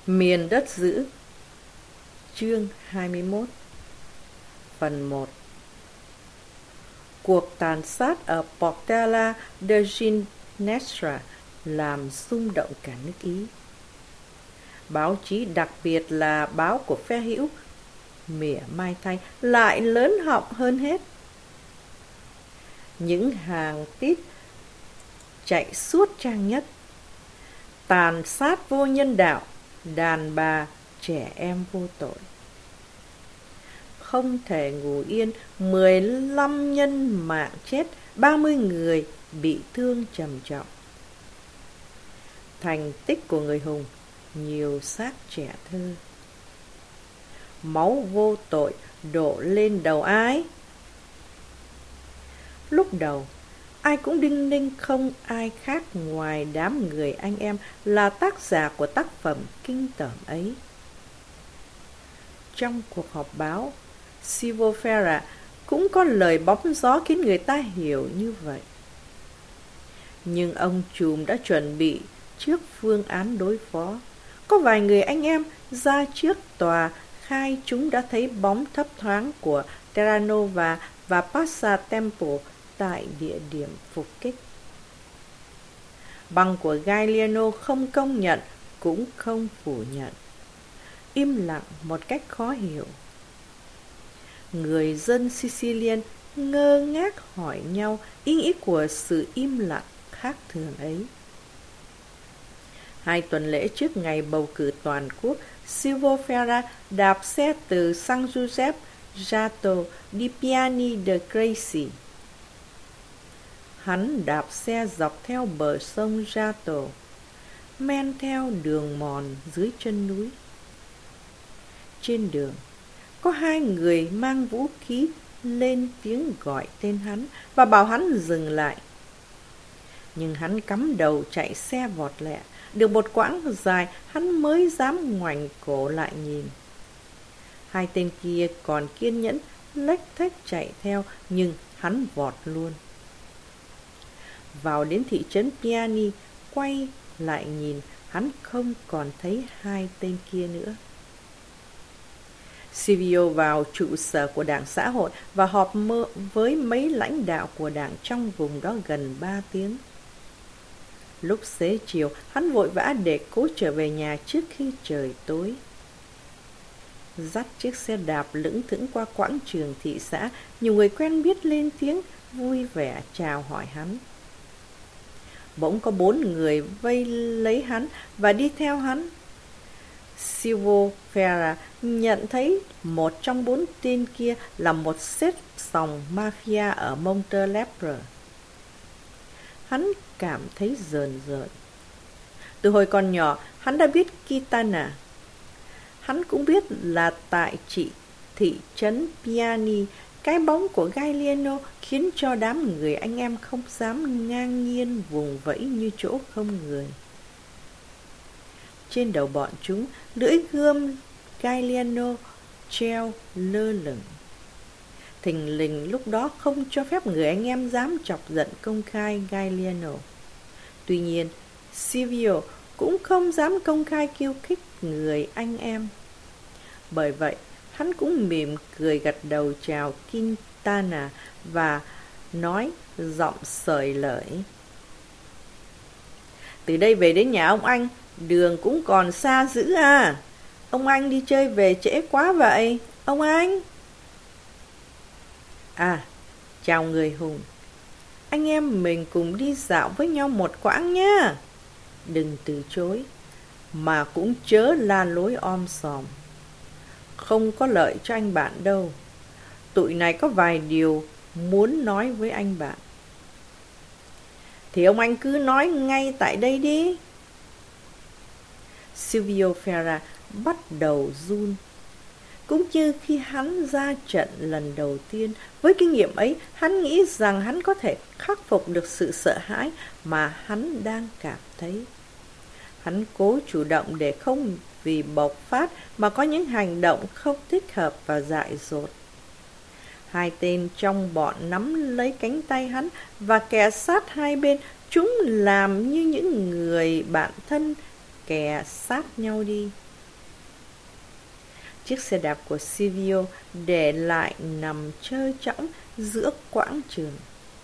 Miền đất dữ. Chương 21. Phần 1. Cuộc tàn sát ở Portela de Ginestra làm rung động cả nước Ý. Báo chí, đặc biệt là báo của phe hữu, mỉa mai thay, lại lớn họng hơn hết. Những hàng tít chạy suốt trang nhất: tàn sát vô nhân đạo, đàn bà, trẻ em vô tội. Không thể ngủ yên, 15 nhân mạng chết, 30 người bị thương trầm trọng. Thành tích của người hùng, nhiều xác trẻ thơ. Máu vô tội đổ lên đầu ai? Lúc đầu, ai cũng đinh ninh không ai khác ngoài đám người anh em là tác giả của tác phẩm kinh tởm ấy. Trong cuộc họp báo, Silvio Ferra cũng có lời bóng gió khiến người ta hiểu như vậy. Nhưng ông trùm đã chuẩn bị trước phương án đối phó. Có vài người anh em ra trước tòa khai chúng đã thấy bóng thấp thoáng của Terranova và Passatempo tại địa điểm phục kích. Băng của Galliano không công nhận cũng không phủ nhận. Im lặng một cách khó hiểu. Người dân Sicilian ngơ ngác hỏi nhau ý nghĩa của sự im lặng khác thường ấy. 2 tuần lễ trước ngày bầu cử toàn quốc, Silvio Ferra đạp xe từ San Giuseppe Jato di Piani de Greci. Hắn đạp xe dọc theo bờ sông Jato, men theo đường mòn dưới chân núi. Trên đường, có 2 người mang vũ khí lên tiếng gọi tên hắn và bảo hắn dừng lại. Nhưng hắn cắm đầu chạy xe vọt lẹ. Được một quãng dài, hắn mới dám ngoảnh cổ lại nhìn. 2 tên kia còn kiên nhẫn lếch thếch chạy theo, nhưng hắn vọt luôn. Vào đến thị trấn Piani, quay lại nhìn, hắn không còn thấy 2 tên kia nữa. Silvio vào trụ sở của Đảng Xã hội và họp với mấy lãnh đạo của đảng trong vùng đó gần 3 tiếng. Lúc xế chiều, hắn vội vã để cố trở về nhà trước khi trời tối. Dắt chiếc xe đạp lững thững qua quãng trường thị xã, nhiều người quen biết lên tiếng vui vẻ chào hỏi hắn. Bỗng có 4 người vây lấy hắn và đi theo hắn. Silvio Ferra nhận thấy một trong 4 tên kia là một xếp sòng mafia ở Montelepro. Hắn cảm thấy rờn rợn. Từ hồi còn nhỏ, hắn đã biết Kitana. Hắn cũng biết là tại thị trấn Piani, cái bóng của Galliano khiến cho đám người anh em không dám ngang nhiên vùng vẫy như chỗ không người. Trên đầu bọn chúng, lưỡi gươm Galliano treo lơ lửng. Thình lình lúc đó không cho phép người anh em dám chọc giận công khai Galliano. Tuy nhiên, Silvio cũng không dám công khai khiêu khích người anh em. Bởi vậy, hắn cũng mỉm cười gật đầu chào Quintana và nói giọng xởi lởi: "Từ đây về đến nhà ông anh, đường cũng còn xa dữ à? Ông anh đi chơi về trễ quá vậy, ông anh." "À, chào người hùng. Anh em mình cùng đi dạo với nhau một quãng nhá. Đừng từ chối, mà cũng chớ la lối om sòm. Không có lợi cho anh bạn đâu. Tụi này có vài điều muốn nói với anh bạn." "Thì ông anh cứ nói ngay tại đây đi." Silvio Ferra bắt đầu run. Cũng như khi hắn ra trận lần đầu tiên, với kinh nghiệm ấy, hắn nghĩ rằng hắn có thể khắc phục được sự sợ hãi mà hắn đang cảm thấy. Hắn cố chủ động để không vì bộc phát mà có những hành động không thích hợp và dại dột. 2 tên trong bọn nắm lấy cánh tay hắn và kè sát hai bên. Chúng làm như những người bạn thân kè sát nhau đi. Chiếc xe đạp của Silvio để lại nằm trơ trõng giữa quãng trường.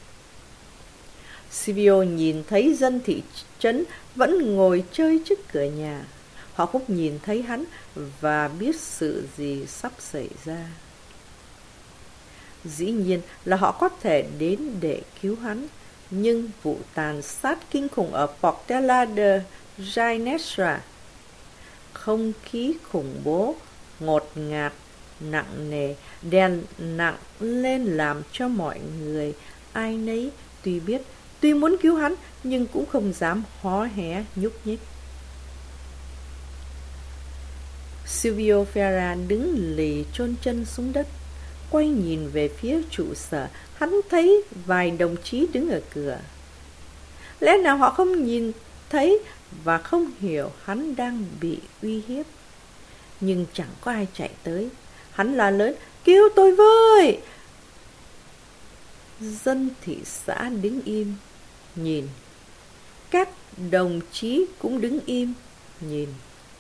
Silvio nhìn thấy dân thị trấn vẫn ngồi chơi trước cửa nhà. Họ cũng nhìn thấy hắn và biết sự gì sắp xảy ra. Dĩ nhiên là họ có thể đến để cứu hắn, nhưng vụ tàn sát kinh khủng ở Portela de Ginestra, không khí khủng bố, ngột ngạt, nặng nề, đè nặng lên làm cho mọi người ai nấy tuy muốn cứu hắn nhưng cũng không dám hó hé nhúc nhích. Silvio Ferra đứng lì chôn chân xuống đất, quay nhìn về phía trụ sở. Hắn thấy vài đồng chí đứng ở cửa. Lẽ nào họ không nhìn thấy và không hiểu hắn đang bị uy hiếp? Nhưng chẳng có ai chạy tới. Hắn la lớn: "Cứu tôi với!" Dân thị xã đứng im, nhìn. Các đồng chí cũng đứng im, nhìn.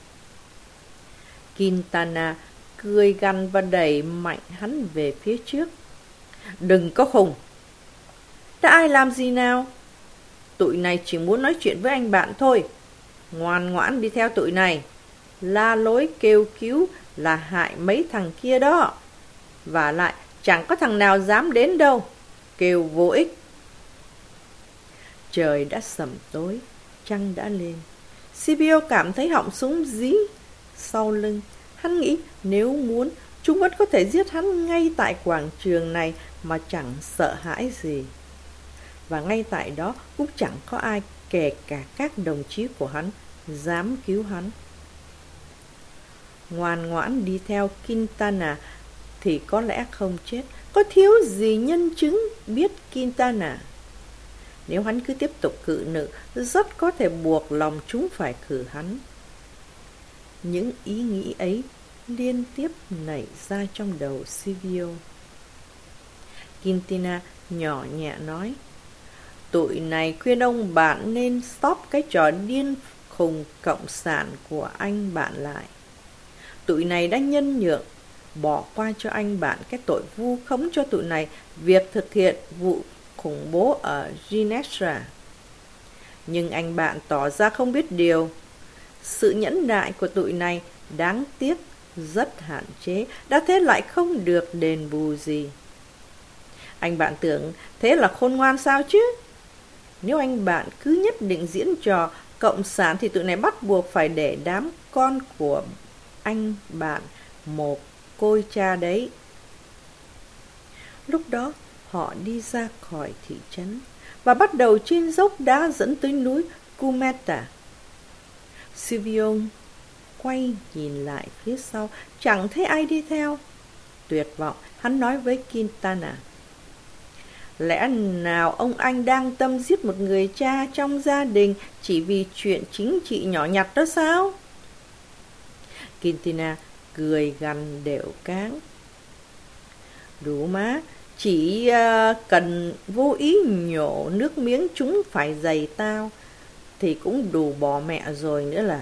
Quintana cười gằn và đẩy mạnh hắn về phía trước. "Đừng có khùng! Đã ai làm gì nào? Tụi này chỉ muốn nói chuyện với anh bạn thôi. Ngoan ngoãn đi theo tụi này. La lối kêu cứu là hại mấy thằng kia đó. Vả lại chẳng có thằng nào dám đến đâu. Kêu vô ích." Trời đã sẩm tối, trăng đã lên. Silvio cảm thấy họng súng dí sau lưng. Hắn nghĩ nếu muốn, chúng vẫn có thể giết hắn ngay tại quảng trường này mà chẳng sợ hãi gì. Và ngay tại đó cũng chẳng có ai, kể cả các đồng chí của hắn, dám cứu hắn. Ngoan ngoãn đi theo Quintana thì có lẽ không chết. Có thiếu gì nhân chứng biết Quintana. Nếu hắn cứ tiếp tục cự nữ, rất có thể buộc lòng chúng phải cử hắn. Những ý nghĩ ấy liên tiếp nảy ra trong đầu Silvio. Quintana nhỏ nhẹ nói: "Tụi này khuyên ông bạn nên stop cái trò điên khùng cộng sản của anh bạn lại. Tụi này đã nhân nhượng, bỏ qua cho anh bạn cái tội vu khống cho tụi này việc thực hiện vụ khủng bố ở Ginestra. Nhưng anh bạn tỏ ra không biết điều. Sự nhẫn nại của tụi này đáng tiếc rất hạn chế, đã thế lại không được đền bù gì. Anh bạn tưởng thế là khôn ngoan sao chứ? Nếu anh bạn cứ nhất định diễn trò cộng sản thì tụi này bắt buộc phải để đám con của anh bạn mồ côi cha đấy." Lúc đó họ đi ra khỏi thị trấn và bắt đầu trên dốc đá dẫn tới núi Cumeta. Silvio quay nhìn lại phía sau, chẳng thấy ai đi theo. Tuyệt vọng, hắn nói với Quintana: "Lẽ nào ông anh đang tâm giết một người cha trong gia đình chỉ vì chuyện chính trị nhỏ nhặt đó sao?" Quintana cười gằn đều cáng: "Đủ má, chỉ cần vô ý nhổ nước miếng chúng phải giày tao thì cũng đủ bỏ mẹ rồi nữa là."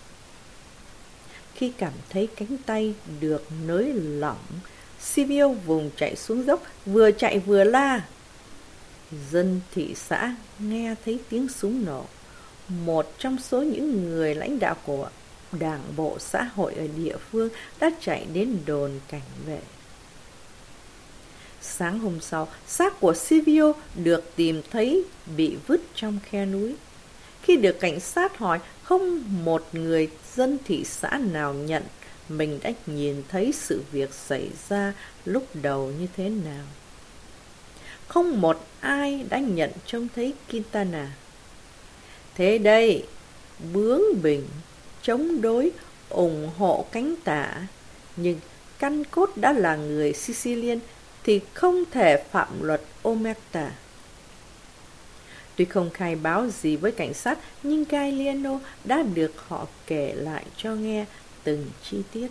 Khi cảm thấy cánh tay được nới lỏng, Silvio vùng chạy xuống dốc, vừa chạy vừa la. Dân thị xã nghe thấy tiếng súng nổ. Một trong số những người lãnh đạo của đảng bộ xã hội ở địa phương đã chạy đến đồn cảnh vệ. Sáng hôm sau, xác của Silvio được tìm thấy bị vứt trong khe núi. Khi được cảnh sát hỏi, không một người dân thị xã nào nhận mình đã nhìn thấy sự việc xảy ra lúc đầu như thế nào. Không một ai đã nhận trông thấy Quintana. Thế đây, bướng bỉnh, chống đối, ủng hộ cánh tả, nhưng căn cốt đã là người Sicilian thì không thể phạm luật Omerta. Tuy không khai báo gì với cảnh sát, nhưng Gagliano đã được họ kể lại cho nghe từng chi tiết.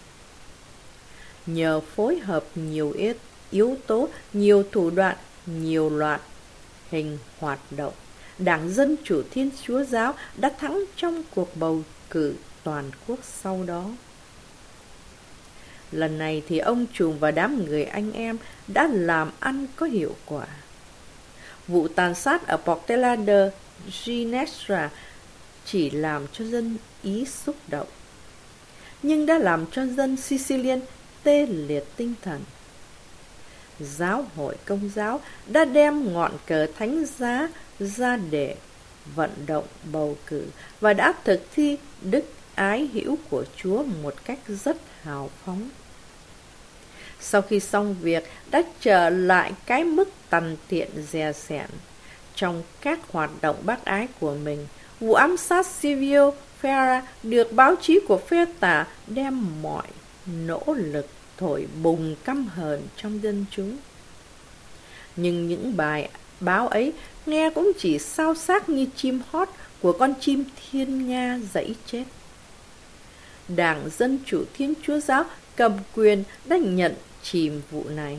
Nhờ phối hợp nhiều yếu tố, nhiều thủ đoạn, nhiều loại hình hoạt động, Đảng Dân Chủ Thiên Chúa Giáo đã thắng trong cuộc bầu cử toàn quốc sau đó. Lần này thì ông trùm và đám người anh em đã làm ăn có hiệu quả. Vụ tàn sát ở Portela de Ginestra chỉ làm cho dân Ý xúc động, nhưng đã làm cho dân Sicilian tê liệt tinh thần. Giáo hội Công giáo đã đem ngọn cờ thánh giá ra để vận động bầu cử và đã thực thi đức ái hữu của Chúa một cách rất hào phóng. Sau khi xong việc, đã trở lại cái mức tằn tiện dè sẻn trong các hoạt động bác ái của mình. Vụ ám sát Silvio Ferra được báo chí của phe tả đem mọi nỗ lực thổi bùng căm hờn trong dân chúng. Nhưng những bài báo ấy nghe cũng chỉ xao xác như chim hót của con chim thiên nga dẫy chết. Đảng Dân Chủ Thiên Chúa Giáo cầm quyền đã nhận chìm vụ này.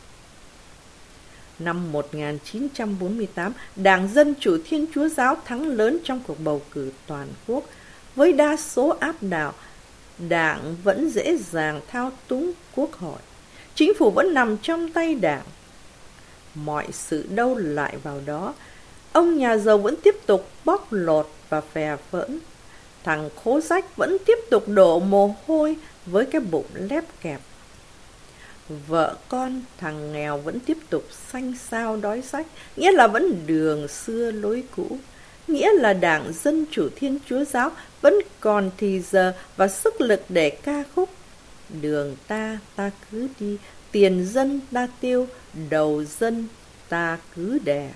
Năm 1948, Đảng Dân Chủ Thiên Chúa Giáo thắng lớn trong cuộc bầu cử toàn quốc. Với đa số áp đảo, đảng vẫn dễ dàng thao túng quốc hội. Chính phủ vẫn nằm trong tay đảng. Mọi sự đâu lại vào đó. Ông nhà giàu vẫn tiếp tục bóc lột và phè phỡn. Thằng khố rách vẫn tiếp tục đổ mồ hôi với cái bụng lép kẹp. Vợ con thằng nghèo vẫn tiếp tục xanh xao đói rách, nghĩa là vẫn đường xưa lối cũ. Nghĩa là Đảng Dân Chủ Thiên Chúa Giáo vẫn còn thì giờ và sức lực để ca khúc đường ta cứ đi, tiền dân ta tiêu, đầu dân ta cứ đè.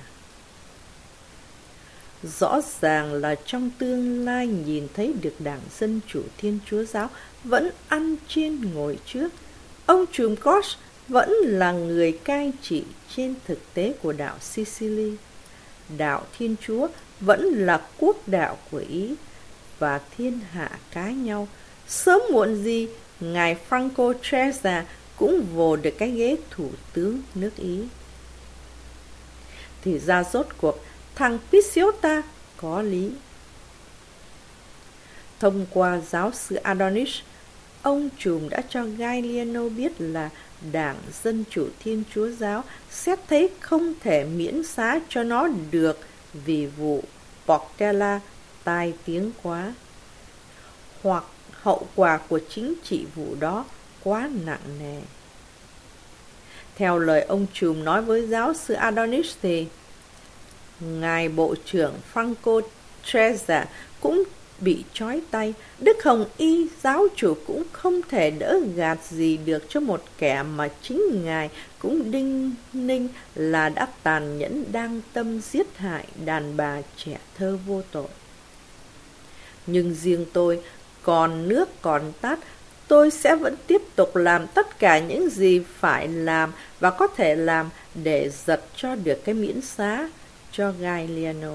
Rõ ràng là trong tương lai nhìn thấy được Đảng Dân Chủ Thiên Chúa Giáo vẫn ăn trên ngồi trước. Ông trùm Koch vẫn là người cai trị trên thực tế của đạo Sicily. Đạo Thiên Chúa vẫn là quốc đạo của Ý và thiên hạ cá nhau. Sớm muộn gì, ngài Franco Trezza cũng vồ được cái ghế thủ tướng nước Ý. Thì ra rốt cuộc, thằng Picciota có lý. Thông qua giáo sư Adonis, ông trùm đã cho Gagliano biết là Đảng Dân Chủ Thiên Chúa Giáo xét thấy không thể miễn xá cho nó được vì vụ Portela tai tiếng quá, hoặc hậu quả của chính trị vụ đó quá nặng nề. Theo lời ông trùm nói với giáo sư Adonis thì ngài Bộ trưởng Franco Trezza cũng bị trói tay. Đức Hồng Y giáo chủ cũng không thể đỡ gạt gì được cho một kẻ mà chính ngài cũng đinh ninh là đã tàn nhẫn đang tâm giết hại đàn bà trẻ thơ vô tội. Nhưng riêng tôi, còn nước còn tát, tôi sẽ vẫn tiếp tục làm tất cả những gì phải làm và có thể làm để giật cho được cái miễn xá cho Gagliano.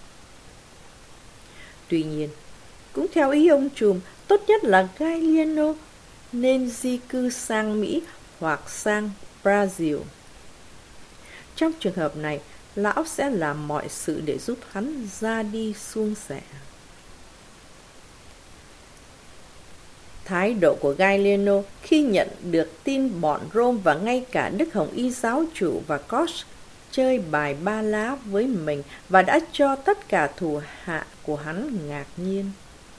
Tuy nhiên, cũng theo ý ông trùm, tốt nhất là Gagliano nên di cư sang Mỹ hoặc sang Brazil. Trong trường hợp này, lão sẽ làm mọi sự để giúp hắn ra đi suôn sẻ. Thái độ của Gagliano khi nhận được tin bọn Rome và ngay cả Đức Hồng Y giáo chủ và Koch chơi bài ba lá với mình và đã cho tất cả thủ hạ của hắn ngạc nhiên.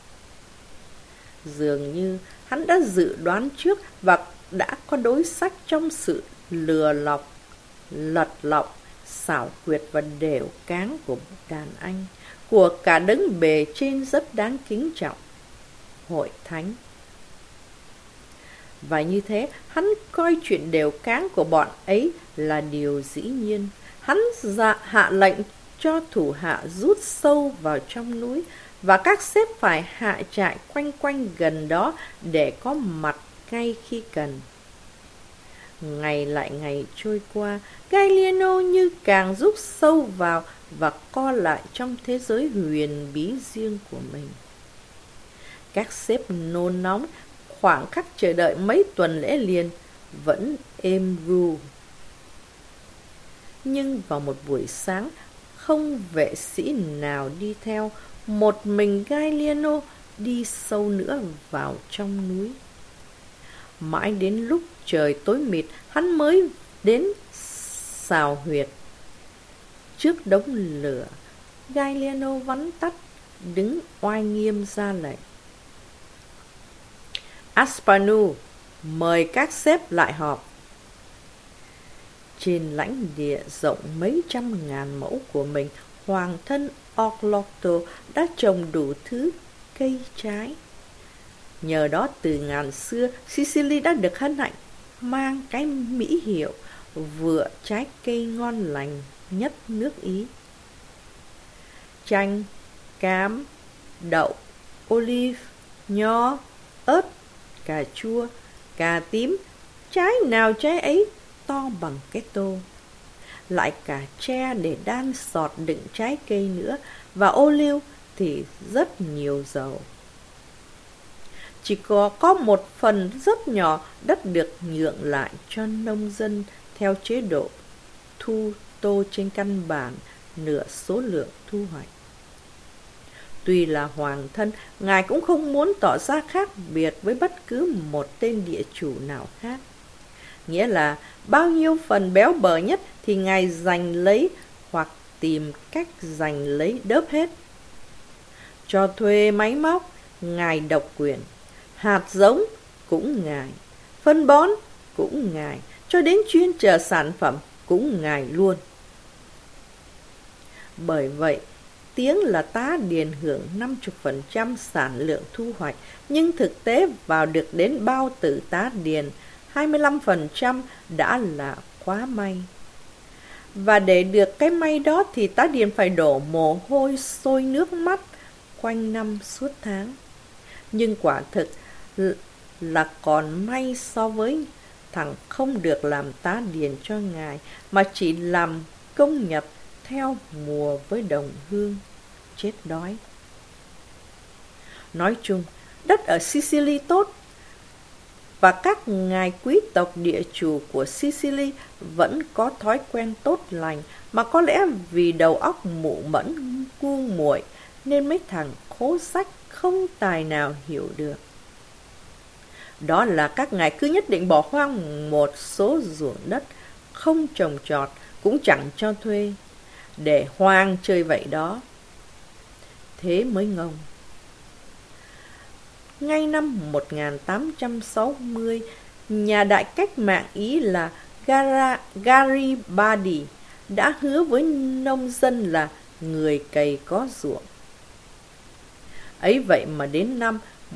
Dường như hắn đã dự đoán trước và đã có đối sách trong sự lừa lọc, lật lọng, xảo quyệt và đều cáng của đàn anh, của cả đấng bề trên rất đáng kính trọng, hội thánh. Và như thế, hắn coi chuyện đều cáng của bọn ấy là điều dĩ nhiên. Hắn hạ lệnh cho thủ hạ rút sâu vào trong núi và các sếp phải hạ trại quanh quanh gần đó để có mặt ngay khi cần. Ngày lại ngày trôi qua, Gagliano như càng rút sâu vào và co lại trong thế giới huyền bí riêng của mình. Các sếp nôn nóng, khoảng khắc chờ đợi mấy tuần lễ liền, vẫn êm ru. Nhưng vào một buổi sáng, không vệ sĩ nào đi theo, một mình Gagliano đi sâu nữa vào trong núi. Mãi đến lúc trời tối mịt, hắn mới đến xào huyệt. Trước đống lửa, Gallieno vắn tắt, đứng oai nghiêm ra lệnh. Asparu, mời các sếp lại họp. Trên lãnh địa rộng mấy trăm ngàn mẫu của mình, hoàng thân Orlando đã trồng đủ thứ cây trái. Nhờ đó từ ngàn xưa, Sicily đã được hân hạnh mang cái mỹ hiệu vựa trái cây ngon lành nhất nước Ý. Chanh, cam, đậu, olive, nho, ớt, cà chua, cà tím, trái nào trái ấy to bằng cái tô. Lại cả tre để đan sọt đựng trái cây nữa, và ô liu thì rất nhiều dầu. Chỉ có một phần rất nhỏ đất được nhượng lại cho nông dân theo chế độ thu tô trên căn bản nửa số lượng thu hoạch. Tuy là hoàng thân, ngài cũng không muốn tỏ ra khác biệt với bất cứ một tên địa chủ nào khác. Nghĩa là bao nhiêu phần béo bở nhất thì ngài giành lấy hoặc tìm cách giành lấy đớp hết. Cho thuê máy móc, ngài độc quyền. Hạt giống cũng ngài, phân bón cũng ngài, cho đến chuyên chở sản phẩm cũng ngài luôn. Bởi vậy, tiếng là tá điền hưởng 50% sản lượng thu hoạch, nhưng thực tế vào được đến bao tử tá điền 25% đã là quá may. Và để được cái may đó thì tá điền phải đổ mồ hôi sôi nước mắt quanh năm suốt tháng. Nhưng quả thực là còn may so với thằng không được làm tá điền cho ngài, mà chỉ làm công nhập theo mùa với đồng hương, chết đói. Nói chung, đất ở Sicily tốt, và các ngài quý tộc địa chủ của Sicily vẫn có thói quen tốt lành, mà có lẽ vì đầu óc mụ mẫn ngu muội nên mấy thằng khố sách không tài nào hiểu được. Đó là các ngài cứ nhất định bỏ hoang một số ruộng đất, không trồng trọt, cũng chẳng cho thuê, để hoang chơi vậy đó. Thế mới ngông. Ngay năm 1860, nhà đại cách mạng Ý là Garibaldi đã hứa với nông dân là người cày có ruộng. Ấy vậy mà đến năm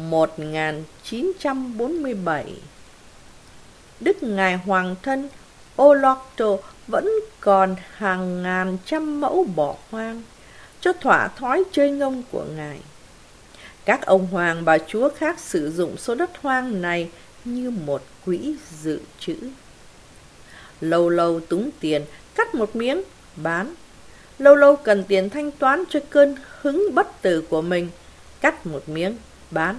1947, đức ngài hoàng thân Orlando vẫn còn hàng ngàn trăm mẫu bỏ hoang, cho thỏa thói chơi ngông của ngài. Các ông hoàng bà chúa khác sử dụng số đất hoang này như một quỹ dự trữ. Lâu lâu túng tiền, cắt một miếng, bán. Lâu lâu cần tiền thanh toán cho cơn hứng bất tử của mình, cắt một miếng, bán.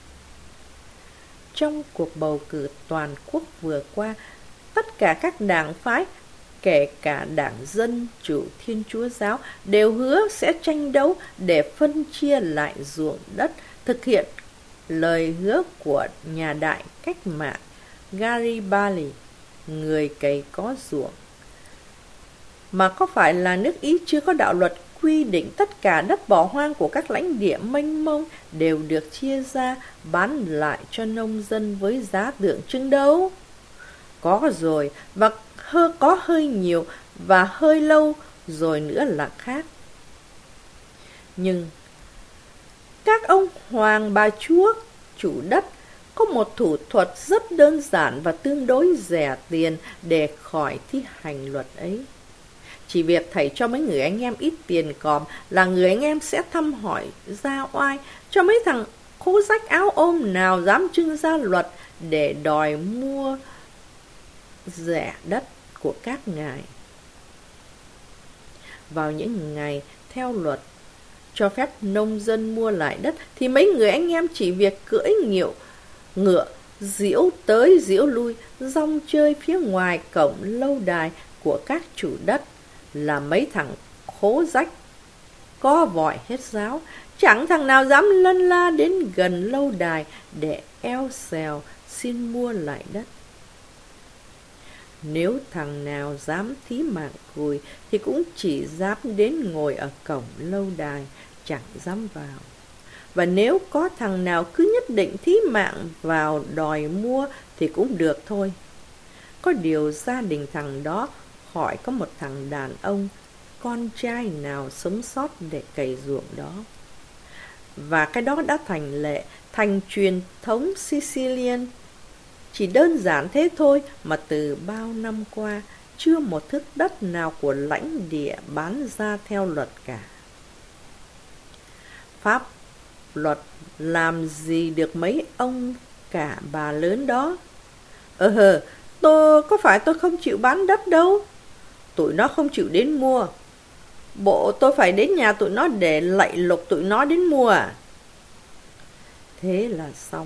Trong cuộc bầu cử toàn quốc vừa qua, tất cả các đảng phái, kể cả đảng Dân Chủ Thiên Chúa Giáo, đều hứa sẽ tranh đấu để phân chia lại ruộng đất, thực hiện lời hứa của nhà đại cách mạng Garibaldi, người cày có ruộng. Mà có phải là nước Ý chưa có đạo luật quy định tất cả đất bỏ hoang của các lãnh địa mênh mông đều được chia ra bán lại cho nông dân với giá tượng trưng đâu? Có rồi, và có hơi nhiều và hơi lâu rồi nữa là khác. Nhưng các ông hoàng bà chúa chủ đất có một thủ thuật rất đơn giản và tương đối rẻ tiền để khỏi thi hành luật ấy. Chỉ việc thầy cho mấy người anh em ít tiền còm là người anh em sẽ thăm hỏi ra oai cho mấy thằng khố rách áo ôm nào dám trưng ra luật để đòi mua rẻ đất của các ngài. Vào những ngày theo luật cho phép nông dân mua lại đất thì mấy người anh em chỉ việc cưỡi ngựa diễu tới diễu lui, rong chơi phía ngoài cổng lâu đài của các chủ đất, là mấy thằng khố rách có vòi hết giáo, chẳng thằng nào dám lân la đến gần lâu đài để eo xèo xin mua lại đất. Nếu thằng nào dám thí mạng cùi thì cũng chỉ dám đến ngồi ở cổng lâu đài, chẳng dám vào. Và nếu có thằng nào cứ nhất định thí mạng vào đòi mua thì cũng được thôi. Có điều gia đình thằng đó khỏi có một thằng đàn ông, con trai nào sống sót để cày ruộng đó. Và cái đó đã thành lệ, thành truyền thống Sicilian. Chỉ đơn giản thế thôi mà từ bao năm qua, chưa một thước đất nào của lãnh địa bán ra theo luật cả. Pháp luật làm gì được mấy ông cả bà lớn đó. Tôi không chịu bán đất đâu. Tụi nó không chịu đến mua. Bộ tôi phải đến nhà tụi nó để lạy lục tụi nó đến mua à? Thế là xong.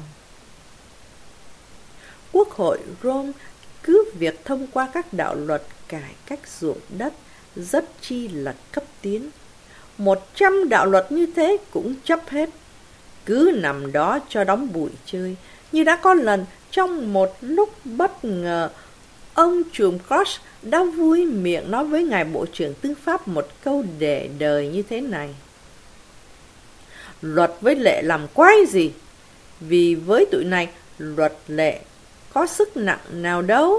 Quốc hội Rome cứ việc thông qua các đạo luật cải cách ruộng đất rất chi là cấp tiến. 100 đạo luật như thế cũng chấp hết. Cứ nằm đó cho đóng bụi chơi. Như đã có lần trong một lúc bất ngờ, ông trùm Koch đã vui miệng nói với ngài Bộ trưởng Tư pháp một câu để đời như thế này: luật với lệ làm quái gì? Vì với tụi này, luật lệ có sức nặng nào đâu.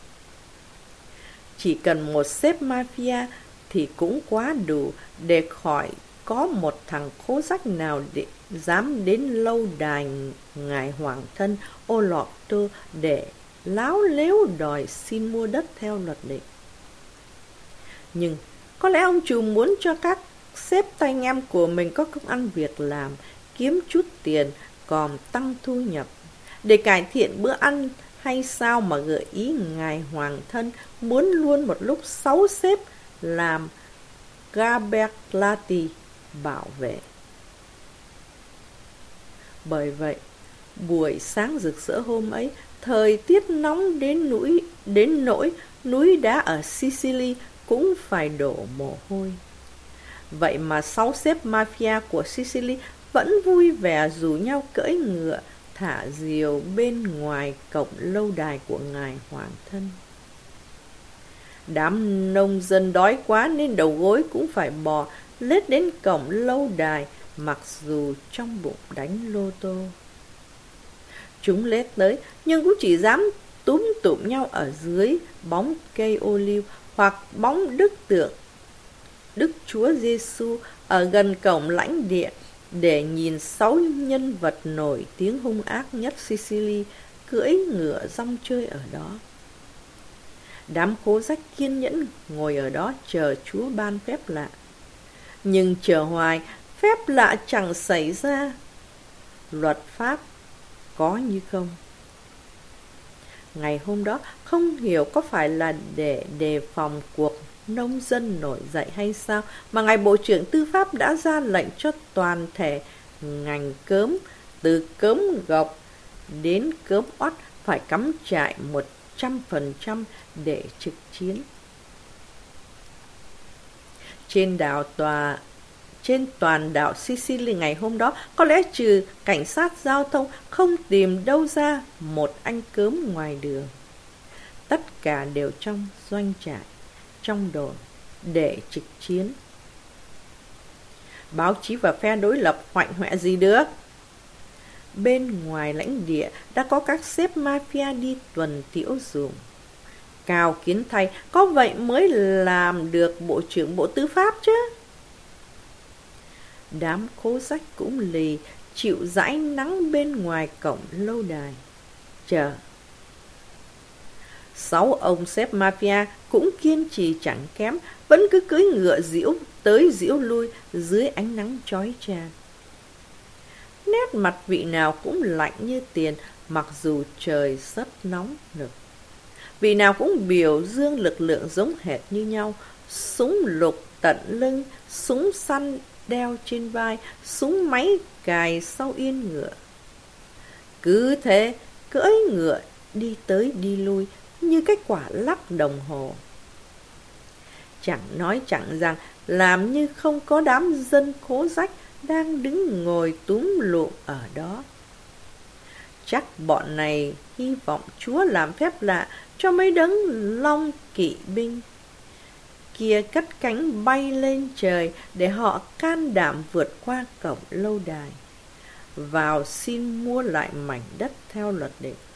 Chỉ cần một sếp mafia thì cũng quá đủ để khỏi có một thằng khố rách nào dám đến lâu đài ngài hoàng thân Olotto để láo lếu đòi xin mua đất theo luật định. Nhưng có lẽ ông chủ muốn cho các sếp tay em của mình có công ăn việc làm, kiếm chút tiền, còn tăng thu nhập để cải thiện bữa ăn, hay sao mà gợi ý ngài hoàng thân muốn luôn một lúc 6 sếp làm Gaberlati bảo vệ. Bởi vậy, buổi sáng rực rỡ hôm ấy, thời tiết nóng đến nỗi núi đá ở Sicily cũng phải đổ mồ hôi. Vậy mà 6 sếp mafia của Sicily vẫn vui vẻ rủ nhau cưỡi ngựa, thả diều bên ngoài cổng lâu đài của ngài hoàng thân. Đám nông dân đói quá nên đầu gối cũng phải bò lết đến cổng lâu đài, mặc dù trong bụng đánh lô tô. Chúng lết tới nhưng cũng chỉ dám túm tụm nhau ở dưới bóng cây ô liu hoặc bóng Đức Chúa Giêsu ở gần cổng lãnh địa để nhìn 6 nhân vật nổi tiếng hung ác nhất Sicily cưỡi ngựa rong chơi ở đó. Đám khố rách kiên nhẫn ngồi ở đó chờ Chúa ban phép lạ. Nhưng chờ hoài, phép lạ chẳng xảy ra. Luật pháp có như không. Ngày hôm đó không hiểu có phải là để đề phòng cuộc nông dân nổi dậy hay sao mà ngài Bộ trưởng Tư pháp đã ra lệnh cho toàn thể ngành cớm, từ cớm gộc đến cớm oắt phải cắm trại 100% để trực chiến. Trên toàn đảo Sicily ngày hôm đó, có lẽ trừ cảnh sát giao thông không tìm đâu ra một anh cớm ngoài đường. Tất cả đều trong doanh trại, trong đồn, để trực chiến. Báo chí và phe đối lập hoạnh hoẹ gì được. Bên ngoài lãnh địa đã có các sếp mafia đi tuần tiễu ruộng. Cao kiến thay, có vậy mới làm được Bộ trưởng Bộ Tư pháp chứ. Đám khố rách cũng lì, chịu dãi nắng bên ngoài cổng lâu đài. Chờ. 6 ông sếp mafia cũng kiên trì chẳng kém, vẫn cứ cưỡi ngựa diễu tới diễu lui dưới ánh nắng chói chang. Nét mặt vị nào cũng lạnh như tiền, mặc dù trời rất nóng nực. Vị nào cũng biểu dương lực lượng giống hệt như nhau, súng lục tận lưng, súng săn đeo trên vai, súng máy cài sau yên ngựa. Cứ thế, cưỡi ngựa đi tới đi lui như cái quả lắc đồng hồ. Chẳng nói chẳng rằng, làm như không có đám dân khố rách đang đứng ngồi túm lụm ở đó. Chắc bọn này hy vọng Chúa làm phép lạ cho mấy đấng long kỵ binh kia cất cánh bay lên trời để họ can đảm vượt qua cổng lâu đài, vào xin mua lại mảnh đất theo luật lệ